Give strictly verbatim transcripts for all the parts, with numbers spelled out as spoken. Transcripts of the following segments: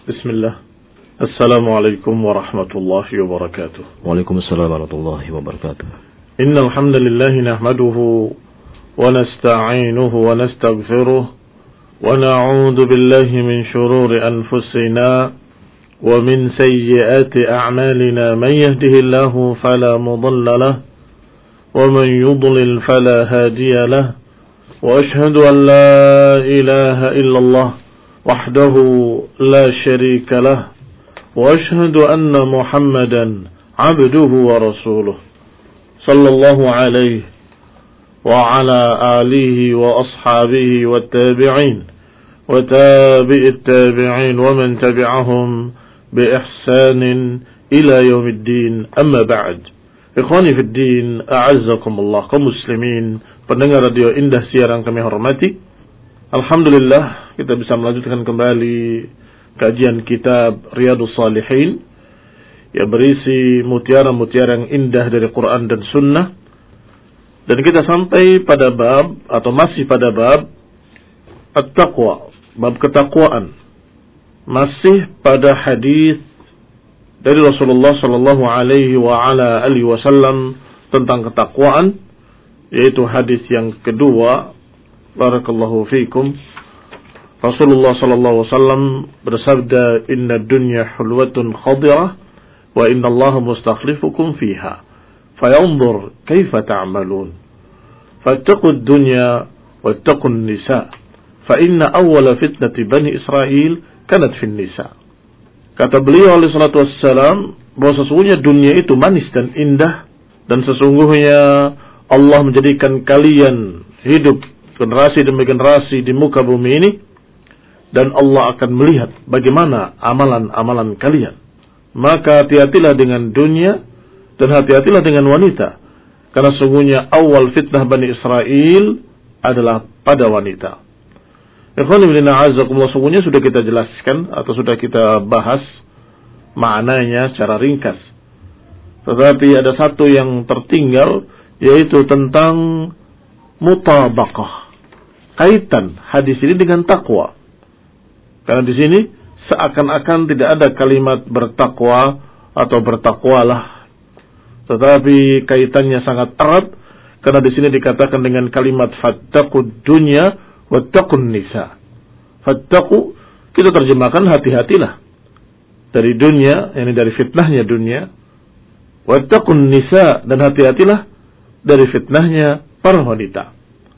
بسم الله. السلام عليكم ورحمة الله وبركاته. وعليكم السلام ورحمة الله وبركاته. إن الحمد لله نحمده ونستعينه ونستغفره ونعوذ بالله من شرور أنفسنا ومن سيئات أعمالنا. من يهده الله فلا مضل له ومن يضلل فلا هادي له وأشهد أن لا إله إلا الله وحده لا شريك له وأشهد أن محمدا عبده ورسوله صلى الله عليه وعلى آله وأصحابه والتابعين وتابع التابعين ومن تبعهم بإحسان إلى يوم الدين. أما بعد, ikhwani fi din, a'azzakumullah, kaum muslimin, pendengar radio Indah siaran kami hormati. Alhamdulillah kita bisa melanjutkan kembali kajian kitab Riyadhus Shalihin yang berisi mutiara-mutiara yang indah dari Quran dan Sunnah. Dan kita sampai pada bab atau masih pada bab at-taqwa, bab ketakwaan. Masih pada hadis dari Rasulullah sallallahu alaihi wa ala alihi wasallam tentang ketakwaan, yaitu hadis yang kedua. Barakallahu fiikum. Rasulullah sallallahu alaihi wasallam bersabda, "Inna dunya hulwatun khadirah wa inna Allah mustakhlifukum fiha. Fayanzur kaifa ta'malun. Fattaqud dunya wattaqun nisa. Fa inna awwala fitnati bani Israil kanat fin nisa." Kata beliau alaihi salatu wassalam bahwa sesungguhnya dunia itu manis dan indah, dan sesungguhnya Allah menjadikan kalian hidup generasi demi generasi di muka bumi ini, dan Allah akan melihat bagaimana amalan-amalan kalian. Maka hati-hatilah dengan dunia dan hati-hatilah dengan wanita, karena sesungguhnya awal fitnah Bani Israel adalah pada wanita. Ikhwan fillah a'azzakumullah, sesungguhnya sudah kita jelaskan atau sudah kita bahas maknanya secara ringkas. Tetapi ada satu yang tertinggal, yaitu tentang mutabaqah, kaitan hadis ini dengan takwa. Karena di sini seakan-akan tidak ada kalimat bertakwa atau bertakwalah, tetapi kaitannya sangat erat, karena di sini dikatakan dengan kalimat fattaqud dunya wattaqun nisa. Fattaqu kita terjemahkan hati-hatilah dari dunia, ini dari fitnahnya dunia. Wattaqun nisa, dan hati-hatilah dari fitnahnya para wanita.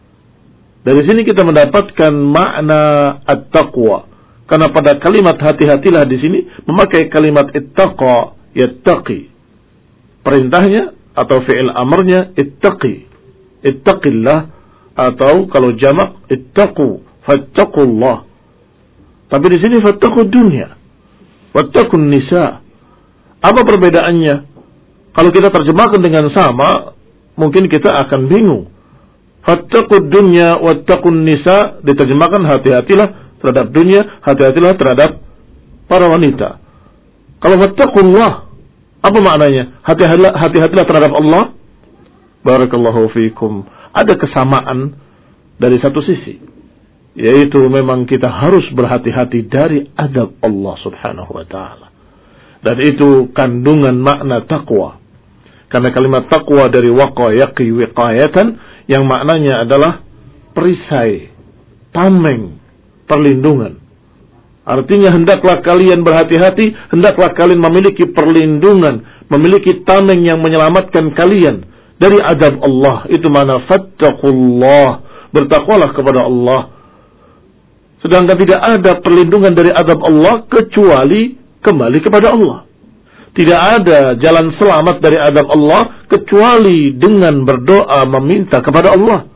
Dari sini kita mendapatkan makna at-taqwa, karena pada kalimat hati-hatilah di sini memakai kalimat ittaqa, yattaqi. Perintahnya atau fi'il amrnya ittaqi, ittaqillah, atau kalau jamak ittaqu, fattaqullah. Tapi di sini fattaqud dunya wattaqun nisa. Apa perbedaannya? Kalau kita terjemahkan dengan sama, mungkin kita akan bingung. Fattaqud dunya wattaqun nisa diterjemahkan hati-hatilah terhadap dunia, hati-hatilah terhadap para wanita. Kalau fattaqullah, apa maknanya? Hati-hatilah, hati-hatilah terhadap Allah. Barakallahu fiikum. Ada kesamaan dari satu sisi, yaitu memang kita harus berhati-hati dari adab Allah subhanahu wa ta'ala. Dan itu kandungan makna taqwa. Karena kalimat taqwa dari waqa yaqi wiqayatan, yang maknanya adalah perisai, tameng, perlindungan. Artinya hendaklah kalian berhati-hati, hendaklah kalian memiliki perlindungan, memiliki tameng yang menyelamatkan kalian dari adab Allah. Itu makna fattaqullah, bertakwalah kepada Allah. Sedangkan tidak ada perlindungan dari adab Allah kecuali kembali kepada Allah. Tidak ada jalan selamat dari adab Allah kecuali dengan berdoa meminta kepada Allah.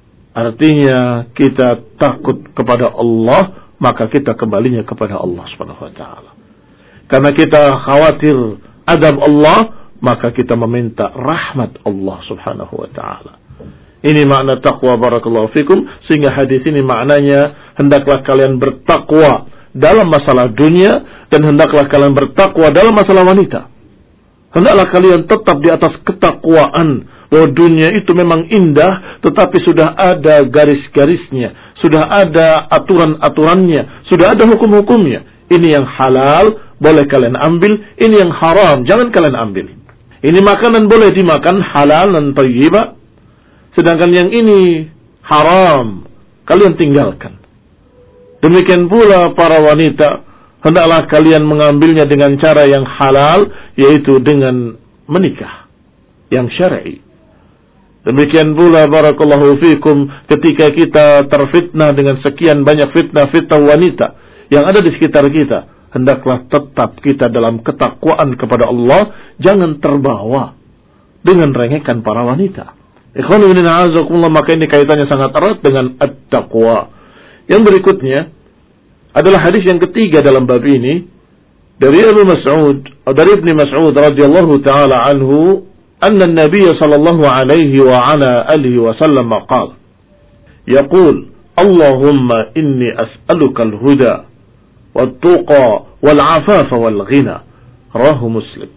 Artinya kita takut kepada Allah, maka kita kembalinya kepada Allah subhanahu wa ta'ala. Karena kita khawatir adab Allah, maka kita meminta rahmat Allah subhanahu wa ta'ala. Ini makna taqwa, barakallahu fikum. Sehingga hadis ini maknanya hendaklah kalian bertakwa dalam masalah dunia, dan hendaklah kalian bertakwa dalam masalah wanita. Hendaklah kalian tetap di atas ketakwaan, bahwa dunia itu memang indah, tetapi sudah ada garis-garisnya, sudah ada aturan-aturannya, sudah ada hukum-hukumnya. Ini yang halal, boleh kalian ambil. Ini yang haram, jangan kalian ambil. Ini makanan boleh dimakan, halal dan thayyibah. Sedangkan yang ini haram, kalian tinggalkan. Demikian pula para wanita, hendaklah kalian mengambilnya dengan cara yang halal, yaitu dengan menikah yang syar'i. Demikian pula barakallahu fikum, ketika kita terfitnah dengan sekian banyak fitnah-fitnah wanita yang ada di sekitar kita, hendaklah tetap kita dalam ketakwaan kepada Allah, jangan terbawa dengan rengekan para wanita. Ikhwan fillah a'azakumullah, maka ini kaitannya sangat erat dengan at-taqwa. Yang berikutnya adalah hadis yang ketiga dalam bab ini dari Abu Mas'ud, dari Ibnu Mas'ud radhiyallahu taala anhu, anna an-nabiy sallallahu alaihi wa ala alihi wa sallam qala, yaqul Allahumma inni as'aluka al-huda wat-tuqa wal-'afafa wal-ghina. Rawahu Muslim.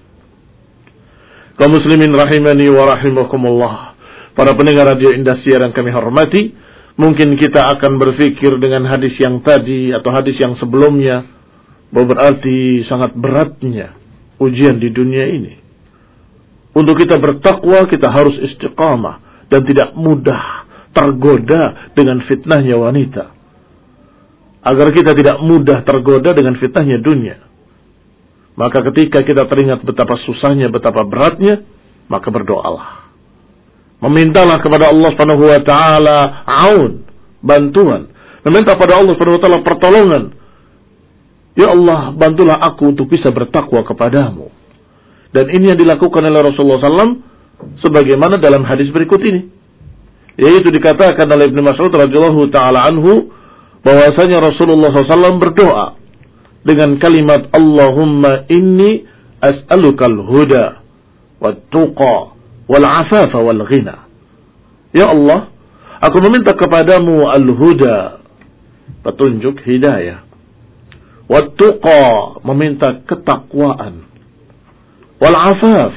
Kaum muslimin rahimani wa rahimakumullah. Para pendengar radio Indah Siar yang kami hormati, mungkin kita akan berpikir dengan hadis yang tadi atau hadis yang sebelumnya, bahwa berarti sangat beratnya ujian di dunia ini. Untuk kita bertakwa, kita harus istiqamah dan tidak mudah tergoda dengan fitnahnya wanita. Agar kita tidak mudah tergoda dengan fitnahnya dunia. Maka ketika kita teringat betapa susahnya, betapa beratnya, maka berdoalah. Memintalah kepada Allah Subhanahu wa taala aun, bantuan. Meminta pada Allah Subhanahu wa taala pertolongan. Ya Allah, bantulah aku untuk bisa bertakwa kepadamu. Dan ini yang dilakukan oleh Rasulullah sallallahu alaihi wasallam sebagaimana dalam hadis berikut ini. Yaitu dikatakan oleh Ibnu Mas'ud radhiyallahu taala anhu bahwasanya Rasulullah sallallahu alaihi wasallam berdoa dengan kalimat Allahumma inni as'alukal huda wat-tuqa wal-'afafa wal-ghina. Ya Allah, aku meminta kepadamu al-huda, petunjuk, hidayah. Wat-tuqa, meminta ketakwaan. Wal-'afaf,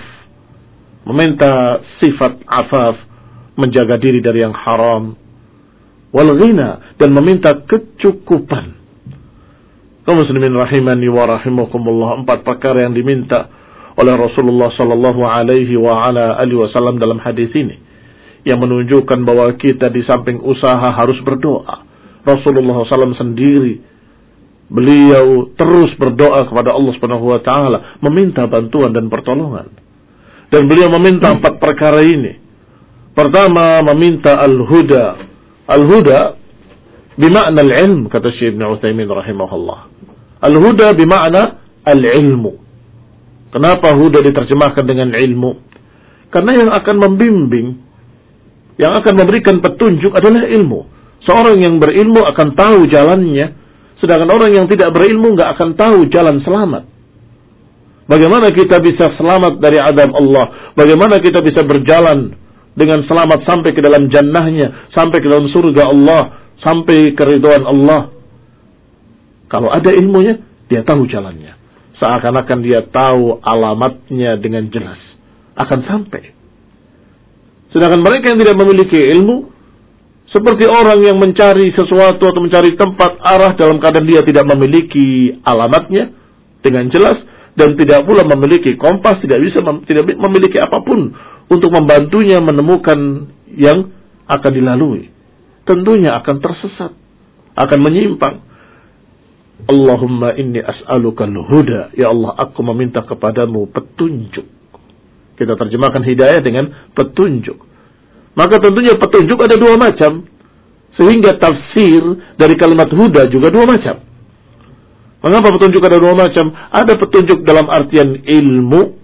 meminta sifat afaf, menjaga diri dari yang haram. Wal-ghina, dan meminta kecukupan. Kaum muslimin rahimani wa rahimakumullah, empat perkara yang diminta oleh Rasulullah sallallahu alaihi wa ala alihi wasallam dalam hadis ini, yang menunjukkan bahwa kita di samping usaha harus berdoa. Rasulullah sallallahu alaihi wasallam sendiri, beliau terus berdoa kepada Allah Subhanahu wa taala, meminta bantuan dan pertolongan. Dan beliau meminta empat perkara ini. Pertama, meminta al-huda. Al-huda bimakna al-ilm, kata Syekh Ibnu Utsaimin rahimahullah. Al-huda bimakna al-ilmu. Kenapa huda diterjemahkan dengan ilmu? Karena yang akan membimbing, yang akan memberikan petunjuk adalah ilmu. Seorang yang berilmu akan tahu jalannya, sedangkan orang yang tidak berilmu nggak akan tahu jalan selamat. Bagaimana kita bisa selamat dari azab Allah? Bagaimana kita bisa berjalan dengan selamat sampai ke dalam jannahnya, sampai ke dalam surga Allah, sampai ke ridwan Allah? Kalau ada ilmunya, dia tahu jalannya. Seakan-akan dia tahu alamatnya dengan jelas, akan sampai. Sedangkan mereka yang tidak memiliki ilmu, seperti orang yang mencari sesuatu atau mencari tempat arah dalam keadaan dia tidak memiliki alamatnya dengan jelas, dan tidak pula memiliki kompas, tidak bisa tidak memiliki apapun untuk membantunya menemukan yang akan dilalui. Tentunya akan tersesat, akan menyimpang. Allahumma inni as'alukal huda. Ya Allah, aku meminta kepadamu petunjuk. Kita terjemahkan hidayah dengan petunjuk. Maka tentunya petunjuk ada dua macam. Sehingga tafsir dari kalimat huda juga dua macam. Mengapa petunjuk ada dua macam? Ada petunjuk dalam artian ilmu.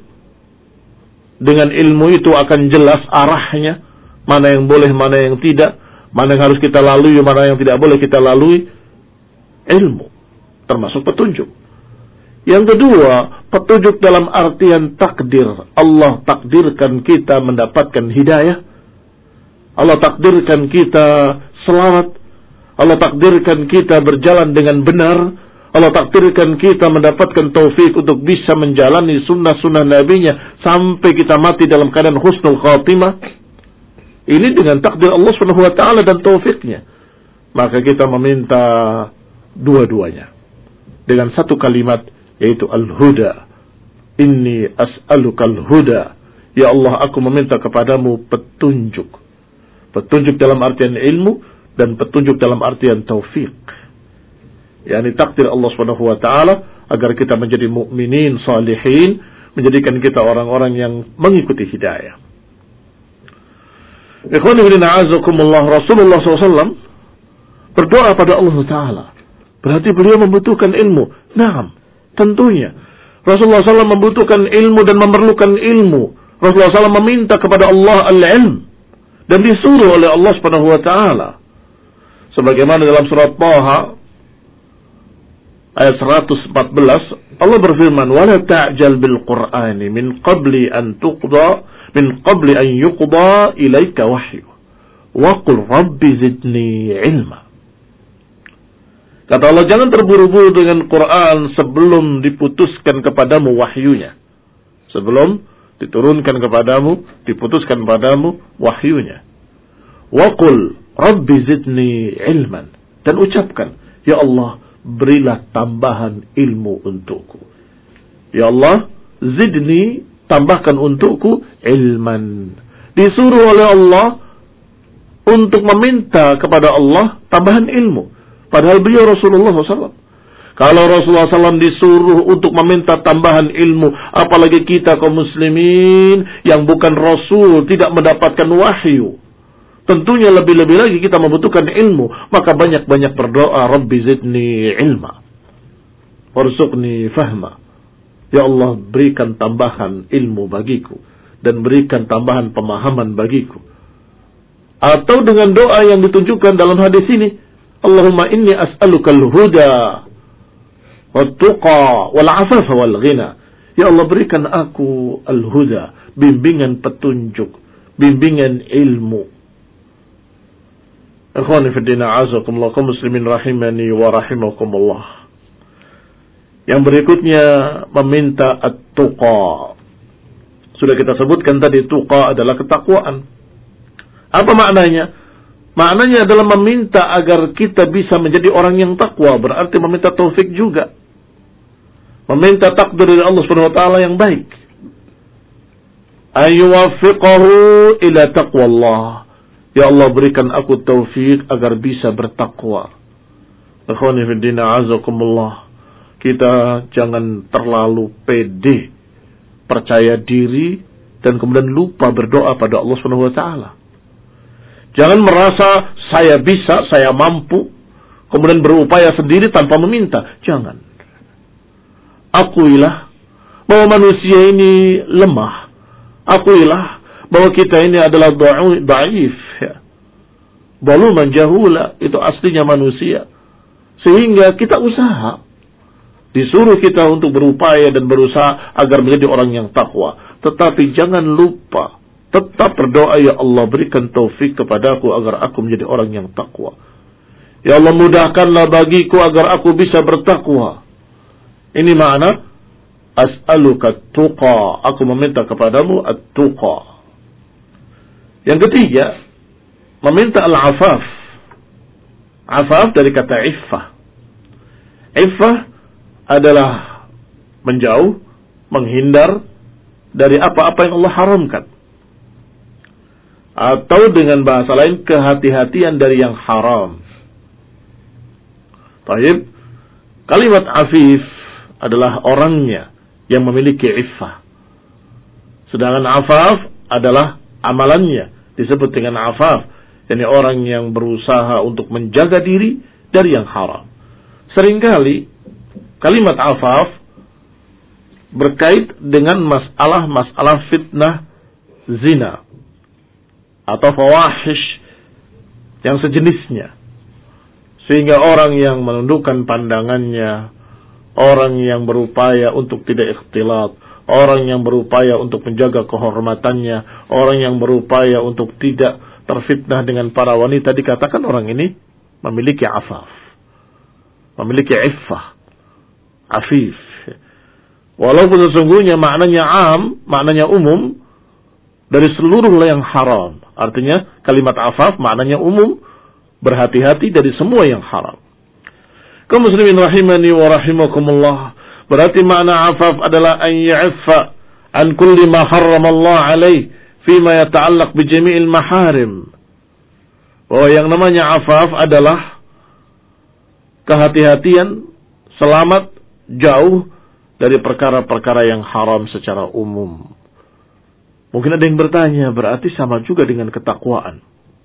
Dengan ilmu itu akan jelas arahnya. Mana yang boleh, mana yang tidak. Mana yang harus kita lalui, mana yang tidak boleh kita lalui. Ilmu. Termasuk petunjuk. Yang kedua, petunjuk dalam artian takdir. Allah takdirkan kita mendapatkan hidayah. Allah takdirkan kita selamat. Allah takdirkan kita berjalan dengan benar. Allah takdirkan kita mendapatkan taufik untuk bisa menjalani sunnah-sunnah nabinya sampai kita mati dalam keadaan husnul khatimah. Ini dengan takdir Allah subhanahu wa taala dan taufiknya. Maka kita meminta dua-duanya. dengan satu kalimat, yaitu al-huda. Inni as'alukal huda. Ya Allah, aku meminta kepadamu petunjuk. Petunjuk dalam artian ilmu dan petunjuk dalam artian taufik. yakni takdir Allah Subhanahu wa taala agar kita menjadi mukminin salihin, menjadikan kita orang-orang yang mengikuti hidayah. Ikhwani fillah, a'azakumullah, Rasulullah shallallahu alaihi wasallam berdoa pada Allah Taala. Berarti beliau membutuhkan ilmu. Naam, tentunya. Rasulullah shallallahu alaihi wasallam membutuhkan ilmu dan memerlukan ilmu. Rasulullah shallallahu alaihi wasallam meminta kepada Allah al-ilm. Dan disuruh oleh Allah Subhanahu wa Taala. Sebagaimana dalam surat Taha ayat seratus empat belas, Allah berfirman, "Wala ta'jal bil Qur'ani min qabli an tuqda min qabli an yuqda ilaika wahyu. Wa qul rabbi zidni ilma." Kata Allah, jangan terburu-buru dengan Quran sebelum diputuskan kepadamu wahyunya. Sebelum diturunkan kepadamu, diputuskan kepadamu wahyunya. Wa qul rabbi zidni ilman. Dan ucapkan, ya Allah, berilah tambahan ilmu untukku. Ya Allah, zidni, tambahkan untukku ilman. Disuruh oleh Allah untuk meminta kepada Allah tambahan ilmu. Padahal beliau Rasulullah shallallahu alaihi wasallam. Kalau Rasulullah shallallahu alaihi wasallam disuruh untuk meminta tambahan ilmu, apalagi kita kaum muslimin yang bukan Rasul, tidak mendapatkan wahyu, tentunya lebih-lebih lagi kita membutuhkan ilmu. Maka banyak-banyak berdoa, Rabbi zidni ilma, warzuqni fahma. Ya Allah, berikan tambahan ilmu bagiku dan berikan tambahan pemahaman bagiku. Atau dengan doa yang ditunjukkan dalam hadis ini, Allahumma inni as'alukal huda wat-tuqa wal-'afafa wal-ghina. Ya Allah, berikan aku al-huda, bimbingan petunjuk, bimbingan ilmu. Ikhwani fi din, a'azakumullah, kaum muslimin rahimani wa rahimakumullah. Yang berikutnya meminta at-tuqa. Sudah kita sebutkan tadi, tuqa adalah ketakwaan. Apa maknanya? Maknanya adalah meminta agar kita bisa menjadi orang yang takwa. Berarti meminta taufik juga. Meminta takdir dari Allah Subhanahu wa taala yang baik. Ayyuwaffiqahu ila taqwallah. Ya Allah, berikan aku taufik agar bisa bertakwa. Ikhwani fi din, a'azakumullah. Kita jangan terlalu pede, percaya diri, dan kemudian lupa berdoa pada Allah Subhanahu wa taala. Jangan merasa saya bisa, saya mampu, kemudian berupaya sendiri tanpa meminta. Jangan. Akuilah bahwa manusia ini lemah. Akuilah bahwa kita ini adalah dhaif. Baluman jahula, itu aslinya manusia. Sehingga kita usaha. Disuruh kita untuk berupaya dan berusaha agar menjadi orang yang takwa. Tetapi jangan lupa, tetap berdoa, ya Allah, berikan taufik kepadaku agar aku menjadi orang yang takwa. Ya Allah, mudahkanlah bagiku agar aku bisa bertakwa. Ini makna as'aluka tuqa, aku meminta kepadamu at-tuqa. Yang ketiga, meminta al-afaf. Afaf dari kata iffah. Iffah adalah menjauh, menghindar dari apa-apa yang Allah haramkan. Atau dengan bahasa lain, kehati-hatian dari yang haram. Baik, kalimat afif adalah orangnya yang memiliki iffah. Sedangkan afaf adalah amalannya, disebut dengan afaf, yakni orang yang berusaha untuk menjaga diri dari yang haram. Seringkali kalimat afaf berkait dengan masalah-masalah fitnah zina atau fawahish yang sejenisnya. Sehingga orang yang menundukkan pandangannya, orang yang berupaya untuk tidak ikhtilat, orang yang berupaya untuk menjaga kehormatannya, orang yang berupaya untuk tidak terfitnah dengan para wanita, dikatakan orang ini memiliki afaf, memiliki iffah, afif. Walaupun sesungguhnya maknanya am, maknanya umum, dari seluruh yang haram. Artinya kalimat afaf maknanya umum, berhati-hati dari semua yang haram. Kaum muslimin rahimani wa rahimakumullah. Berarti makna afaf adalah an ya'affa an kulli ma harrama Allah alaih fima yata'allaq bi jami'il maharim. Bahwa yang namanya afaf adalah kehati-hatian, selamat, jauh dari perkara-perkara yang haram secara umum. Mungkin ada yang bertanya, berarti sama juga dengan ketakwaan.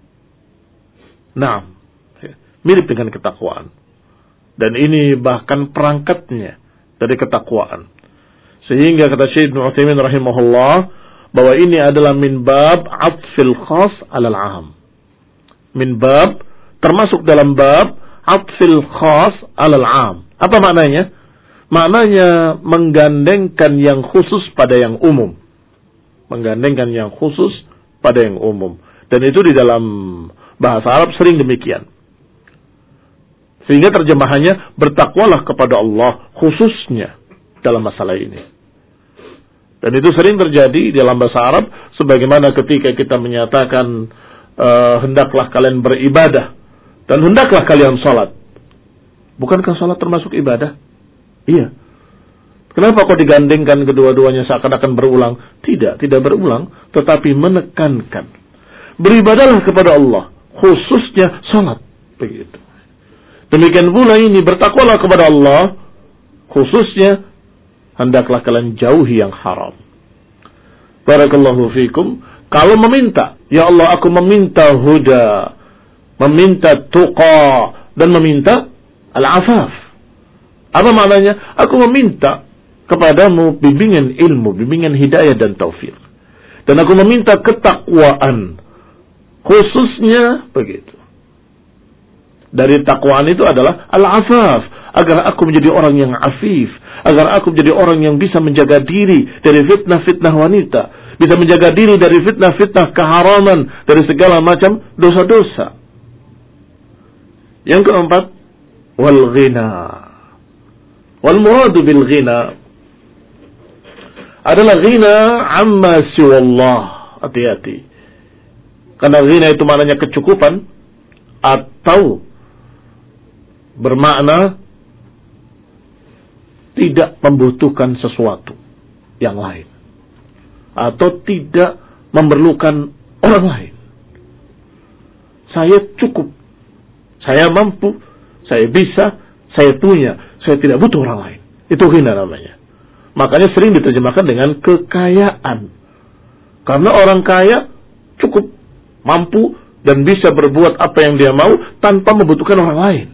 Nah, mirip dengan ketakwaan. Dan ini bahkan perangkatnya dari ketakwaan. Sehingga kata Syekh Ibnu Utsaimin rahimahullah, bahwa ini adalah min bab atfil khas alal am. Min bab, termasuk dalam bab atfil khas alal am. Apa maknanya? Maknanya menggandengkan yang khusus pada yang umum. Menggandengkan yang khusus pada yang umum. Dan itu di dalam bahasa Arab sering demikian. Sehingga terjemahannya, bertakwalah kepada Allah khususnya dalam masalah ini. Dan itu sering terjadi dalam bahasa Arab, sebagaimana ketika kita menyatakan, uh, hendaklah kalian beribadah, dan hendaklah kalian sholat. Bukankah sholat termasuk ibadah? Iya. Kenapa kok digandengkan kedua-duanya seakan-akan berulang? Tidak, tidak berulang, tetapi menekankan. Beribadahlah kepada Allah, khususnya sholat. Begitu. Demikian pula ini, bertakwalah kepada Allah, khususnya hendaklah kalian jauhi yang haram. Barakallahu fikum. Kalau meminta, ya Allah aku meminta huda, meminta tuqa, dan meminta al-afaf. Apa maknanya? Aku meminta kepadamu bimbingan ilmu, bimbingan hidayah dan taufik. Dan aku meminta ketakwaan, khususnya begitu. Dari takwaan itu adalah al-afaf, agar aku menjadi orang yang afif, agar aku menjadi orang yang bisa menjaga diri dari fitnah-fitnah wanita, bisa menjaga diri dari fitnah-fitnah keharaman, dari segala macam dosa-dosa. Yang keempat, wal ghina. Wal muradu bil ghina adalah ghina amma siwallah. Hati-hati. Karena ghina itu maknanya kecukupan atau bermakna tidak membutuhkan sesuatu yang lain, atau tidak memerlukan orang lain. Saya cukup, saya mampu, saya bisa, saya punya, saya tidak butuh orang lain. Itu ghina namanya. Makanya sering diterjemahkan dengan kekayaan. Karena orang kaya cukup, mampu, dan bisa berbuat apa yang dia mau tanpa membutuhkan orang lain.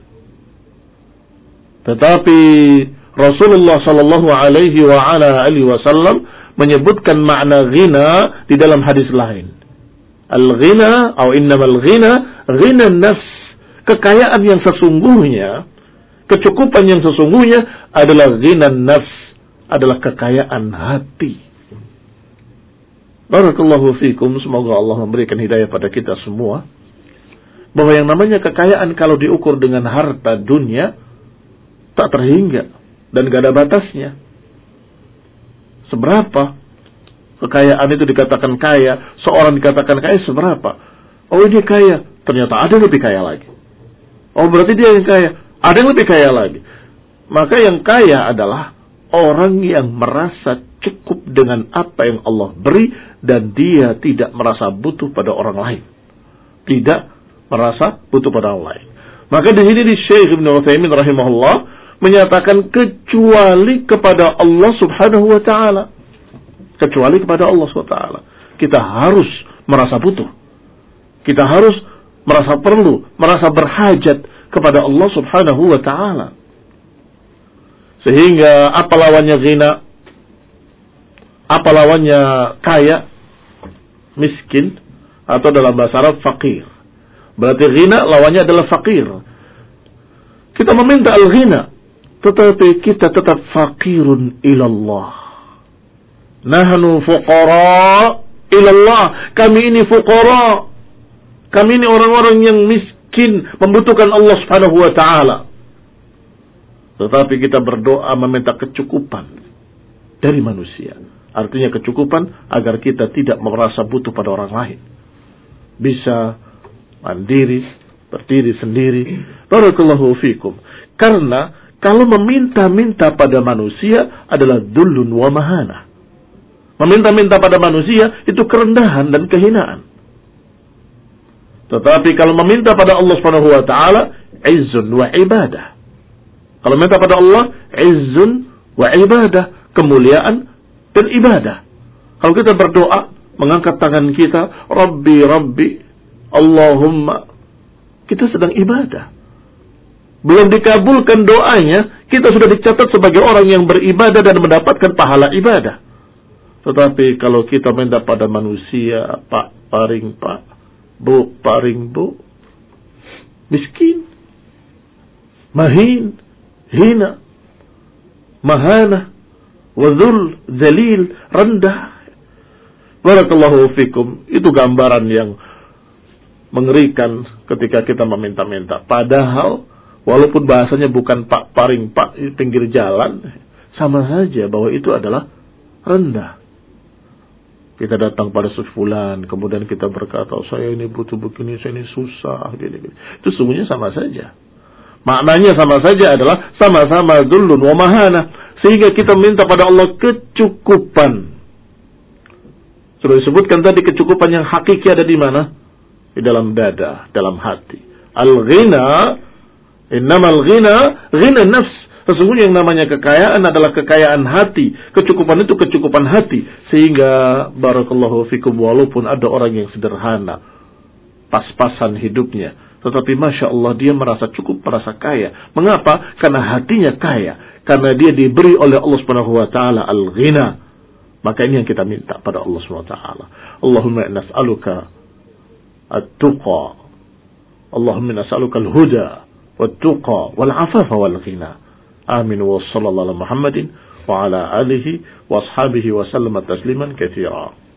Tetapi Rasulullah sallallahu alaihi wa ala alihi wasallam menyebutkan makna ghina di dalam hadis lain. Al-ghina atau innamal ghina ghina nafs. Kekayaan yang sesungguhnya, kecukupan yang sesungguhnya adalah ghina nafs, adalah kekayaan hati. Barakallahu fikum, semoga Allah memberikan hidayah pada kita semua. Bahwa yang namanya kekayaan kalau diukur dengan harta dunia tak terhingga dan gak ada batasnya. Seberapa kekayaan itu dikatakan kaya, seorang dikatakan kaya seberapa? Oh dia kaya, ternyata ada yang lebih kaya lagi. Oh berarti dia yang kaya, ada yang lebih kaya lagi. Maka yang kaya adalah orang yang merasa cukup dengan apa yang Allah beri dan dia tidak merasa butuh pada orang lain. Tidak merasa butuh pada orang lain. Maka di sini di Syekh Ibnu Utsaimin rahimahullah menyatakan kecuali kepada Allah Subhanahu wa taala. Kecuali kepada Allah Subhanahu wa taala. Kita harus merasa butuh. Kita harus merasa perlu, merasa berhajat kepada Allah Subhanahu wa taala. Sehingga apa lawannya ghina? Apa lawannya kaya? Miskin, atau dalam bahasa Arab fakir. Berarti ghina lawannya adalah fakir. Kita meminta al-ghina, tetapi kita tetap fakirun ilallah. Nahnu fuqara ilallah. Kami ini fuqara. Kami ini orang-orang yang miskin, membutuhkan Allah Subhanahu wa taala. Tetapi kita berdoa meminta kecukupan dari manusia. Artinya kecukupan agar kita tidak merasa butuh pada orang lain. Bisa mandiri, berdiri sendiri. Barakallahu fikum. Karena kalau meminta-minta pada manusia adalah dhullun wa mahana. Meminta-minta pada manusia itu kerendahan dan kehinaan. Tetapi kalau meminta pada Allah Subhanahu wa taala, izzun wa ibadah. Kalau minta pada Allah, izzun wa ibadah, kemuliaan dan ibadah. Kalau kita berdoa, mengangkat tangan kita, Rabbi, Rabbi, Allahumma, kita sedang ibadah. Belum dikabulkan doanya, kita sudah dicatat sebagai orang yang beribadah dan mendapatkan pahala ibadah. Tetapi kalau kita minta pada manusia, Pak, paring Pak, Bu, paring Bu, miskin, mahin, hina, mahana, wadzul, zalil, rendah. Barakallahu fikum. Itu gambaran yang mengerikan ketika kita meminta-minta. Padahal walaupun bahasanya bukan Pak paring Pak pinggir jalan, sama saja bahwa itu adalah rendah. Kita datang pada sefulan, kemudian kita berkata, saya ini butuh begini, saya ini susah, gini, gini. Itu sungguhnya sama saja. Maknanya sama saja adalah sama-sama dhullun wa mahana. Sehingga kita minta pada Allah kecukupan. Sudah disebutkan tadi kecukupan yang hakiki ada di mana? Di dalam dada, dalam hati. Al-ghina, innamal ghina, ghina nafs. Sesungguhnya yang namanya kekayaan adalah kekayaan hati. Kecukupan itu kecukupan hati. Sehingga barakallahu fikum, walaupun ada orang yang sederhana, pas-pasan hidupnya, tetapi Masya Allah dia merasa cukup, merasa kaya. Mengapa? Karena hatinya kaya. Karena dia diberi oleh Allah Subhanahu wa taala al-ghina. Maka ini yang kita minta pada Allah Subhanahu wa taala. Allahumma nas'aluka at-tuqa. Allahumma nas'aluka al-huda wat-tuqa wal-afafa wal-ghina. Amin wa sallallahu ala Muhammadin wa ala alihi wa ashabihi wa sallama tasliman katsira.